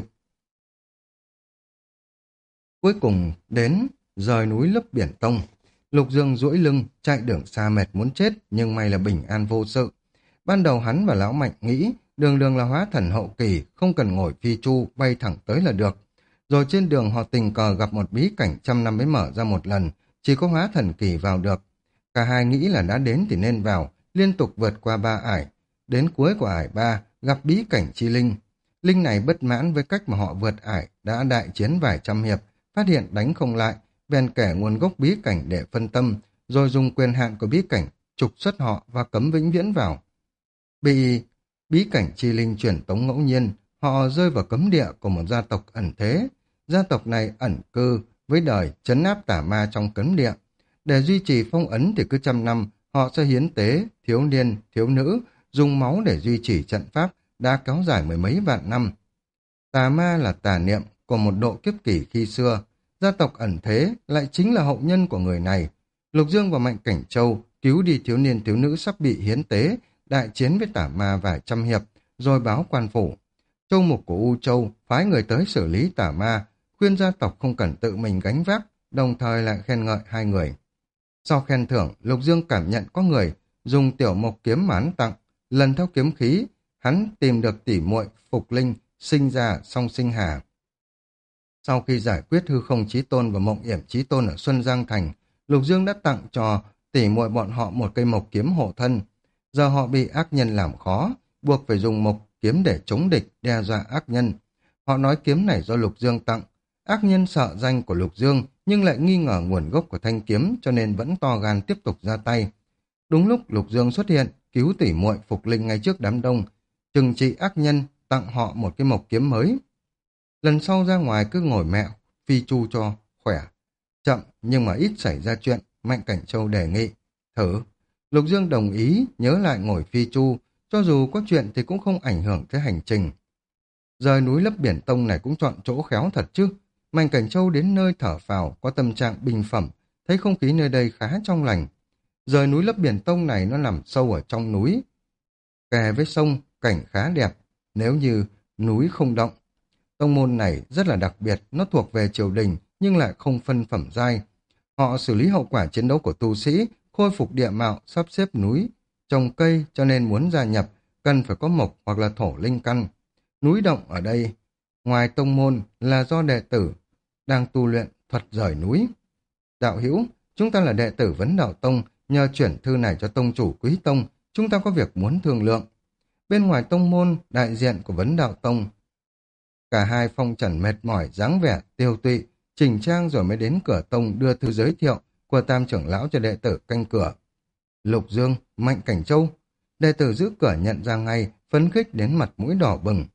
Cuối cùng đến rời núi lấp biển tông. Lục Dương duỗi lưng, chạy đường xa mệt muốn chết, nhưng may là bình an vô sự. Ban đầu hắn và lão Mạnh nghĩ, đường đường là hóa thần hậu kỳ, không cần ngồi phi chu, bay thẳng tới là được. Rồi trên đường họ tình cờ gặp một bí cảnh 100 năm mới mở ra một lần, chỉ có hóa thần kỳ vào được. Cả hai nghĩ là đã đến thì nên vào, liên tục vượt qua 3 ải. Đến cuối của ải 3, gặp bí cảnh chi linh. Linh này bất mãn với cách mà họ vượt ải, đã đại chiến vài trăm hiệp, phát hiện đánh không lại, bèn kể nguồn gốc bí cảnh để phân tâm, rồi dùng quyền hạn của bí cảnh trục xuất họ và cấm vĩnh viễn vào. Bị bí cảnh chi linh truyền tống ngẫu nhiên, họ rơi vào cấm địa của một gia tộc ẩn thế. Gia tộc này ẩn cư với đời trấn áp tà ma trong cấm địa. Để duy trì phong ấn thì cứ 100 năm họ sẽ hiến tế thiếu niên, thiếu nữ, dùng máu để duy trì trận pháp đã kéo dài mười mấy vạn năm. Tà ma là tà niệm của một độ kiếp kỷ khi xưa. Gia tộc ẩn thế lại chính là hậu nhân của người này. Lục Dương và Mạnh Cảnh Châu cứu đi thiếu niên thiếu nữ sắp bị hiến tế, đại chiến với tà ma vài trăm hiệp, rồi báo quan phủ. Châu mục của U Châu phái người tới xử lý tà ma, khuyên gia tộc không cần tự mình gánh vác, đồng thời lại khen ngợi hai người. Sau khen thưởng, Lục Dương cảm nhận có người dùng tiểu mộc kiếm mà hắn tặng, lần theo kiếm khí, hắn tìm được tỷ muội Phục Linh, sinh ra song sinh hà. Sau khi giải quyết hư không chí tôn và mộng yểm chí tôn ở Xuân Giang Thành, Lục Dương đã tặng cho tỷ muội bọn họ một cây mộc kiếm hộ thân. Giờ họ bị ác nhân làm khó, buộc phải dùng mộc kiếm để chống địch, đe dọa ác nhân. Họ nói kiếm này do Lục Dương tặng. Ác nhân sợ danh của Lục Dương, nhưng lại nghi ngờ nguồn gốc của thanh kiếm, cho nên vẫn to gan tiếp tục ra tay. Đúng lúc Lục Dương xuất hiện, cứu tỷ muội Phục Linh ngay trước đám đông, trừng trị ác nhân, tặng họ một cái mộc kiếm mới. Lần sau ra ngoài cứ ngồi mẹ phi chu cho khỏe. Chậm nhưng mà ít xảy ra chuyện, Mạnh Cảnh Châu đề nghị. Thử. Lục Dương đồng ý, nhớ lại ngồi phi chu, cho dù có chuyện thì cũng không ảnh hưởng tới hành trình. Rời núi lấp biển tông này cũng chọn chỗ khéo thật chứ. Mạnh Cảnh Châu đến nơi thở phào, có tâm trạng bình phẩm, thấy không khí nơi đây khá trong lành. Rời núi lấp biển tông này nó nằm sâu ở trong núi, kè với sông, cảnh khá đẹp, nếu như núi không động. Tông môn này rất là đặc biệt, nó thuộc về triều đình nhưng lại không phân phẩm giai. Họ xử lý hậu quả chiến đấu của tu sĩ, khôi phục địa mạo, sắp xếp núi, trồng cây, cho nên muốn gia nhập, cần phải có mộc hoặc là thổ linh căn. Núi động ở đây, ngoài tông môn là do đệ tử đang tu luyện thuật rời núi. Đạo hữu, chúng ta là đệ tử Vấn Đạo Tông, nhờ chuyển thư này cho tông chủ Quý Tông, chúng ta có việc muốn thương lượng. Bên ngoài tông môn, đại diện của Vấn Đạo Tông, cả hai phong trần mệt mỏi, dáng vẻ tiêu tụy, chỉnh trang rồi mới đến cửa tông đưa thư giới thiệu của tam trưởng lão cho đệ tử canh cửa. Lục Dương, Mạnh Cảnh Châu, đệ tử giữ cửa nhận ra ngay, phấn khích đến mặt mũi đỏ bừng.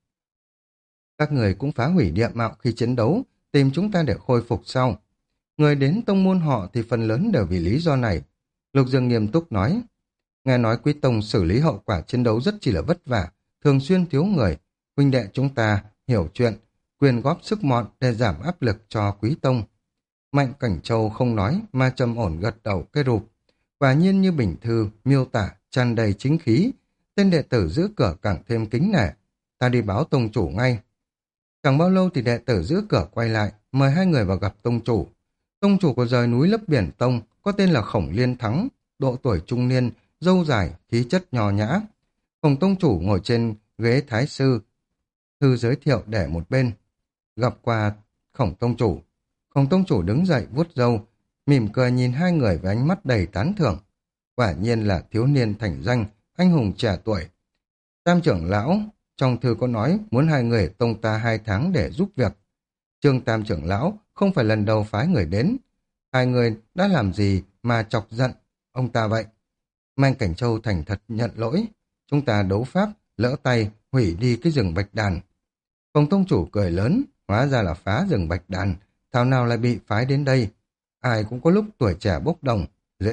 Các người cũng phá hủy địa mạo khi chiến đấu, tìm chúng ta để khôi phục sau. Người đến tông môn họ thì phần lớn đều vì lý do này. Lục Dương nghiêm túc nói, nghe nói Quý Tông xử lý hậu quả chiến đấu rất chỉ là vất vả, thường xuyên thiếu người. Huynh đệ chúng ta hiểu chuyện, quyền góp sức mọn để giảm áp lực cho Quý Tông. Mạnh Cảnh Châu không nói mà trầm ổn gật đầu cái rụp. Quả nhiên như bình thư, miêu tả, tràn đầy chính khí. Tên đệ tử giữ cửa càng thêm kính nể. Ta đi báo tông chủ ngay. Chẳng bao lâu thì đệ tử giữ cửa quay lại, mời hai người vào gặp tông chủ. Tông chủ của rời núi lấp biển tông có tên là Khổng Liên Thắng, độ tuổi trung niên, râu dài, khí chất nho nhã. Khổng tông chủ ngồi trên ghế thái sư, thư giới thiệu để một bên. Gặp qua Khổng tông chủ. Khổng tông chủ đứng dậy vuốt râu, mỉm cười nhìn hai người với ánh mắt đầy tán thưởng. Quả nhiên là thiếu niên thành danh, anh hùng trẻ tuổi. Tam trưởng lão trong thư có nói muốn hai người tông ta 2 tháng để giúp việc. Trương tam trưởng lão không phải lần đầu phái người đến. Hai người đã làm gì mà chọc giận ông ta vậy? Mạnh Cảnh Châu thành thật nhận lỗi. Chúng ta đấu pháp, lỡ tay, hủy đi cái rừng bạch đàn. Khổng tông chủ cười lớn, hóa ra là phá rừng bạch đàn. Thảo nào lại bị phái đến đây? Ai cũng có lúc tuổi trẻ bốc đồng,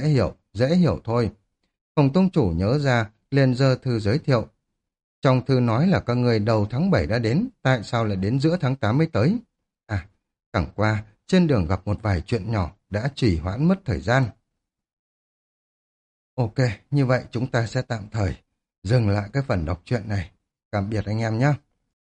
dễ hiểu thôi. Khổng tông chủ nhớ ra, liền giơ thư giới thiệu. Trong thư nói là các người đầu tháng 7 đã đến, tại sao lại đến giữa tháng 8 mới tới? À, chẳng qua, trên đường gặp một vài chuyện nhỏ đã trì hoãn mất thời gian. Ok, như vậy chúng ta sẽ tạm thời dừng lại cái phần đọc truyện này. Tạm biệt anh em nhé.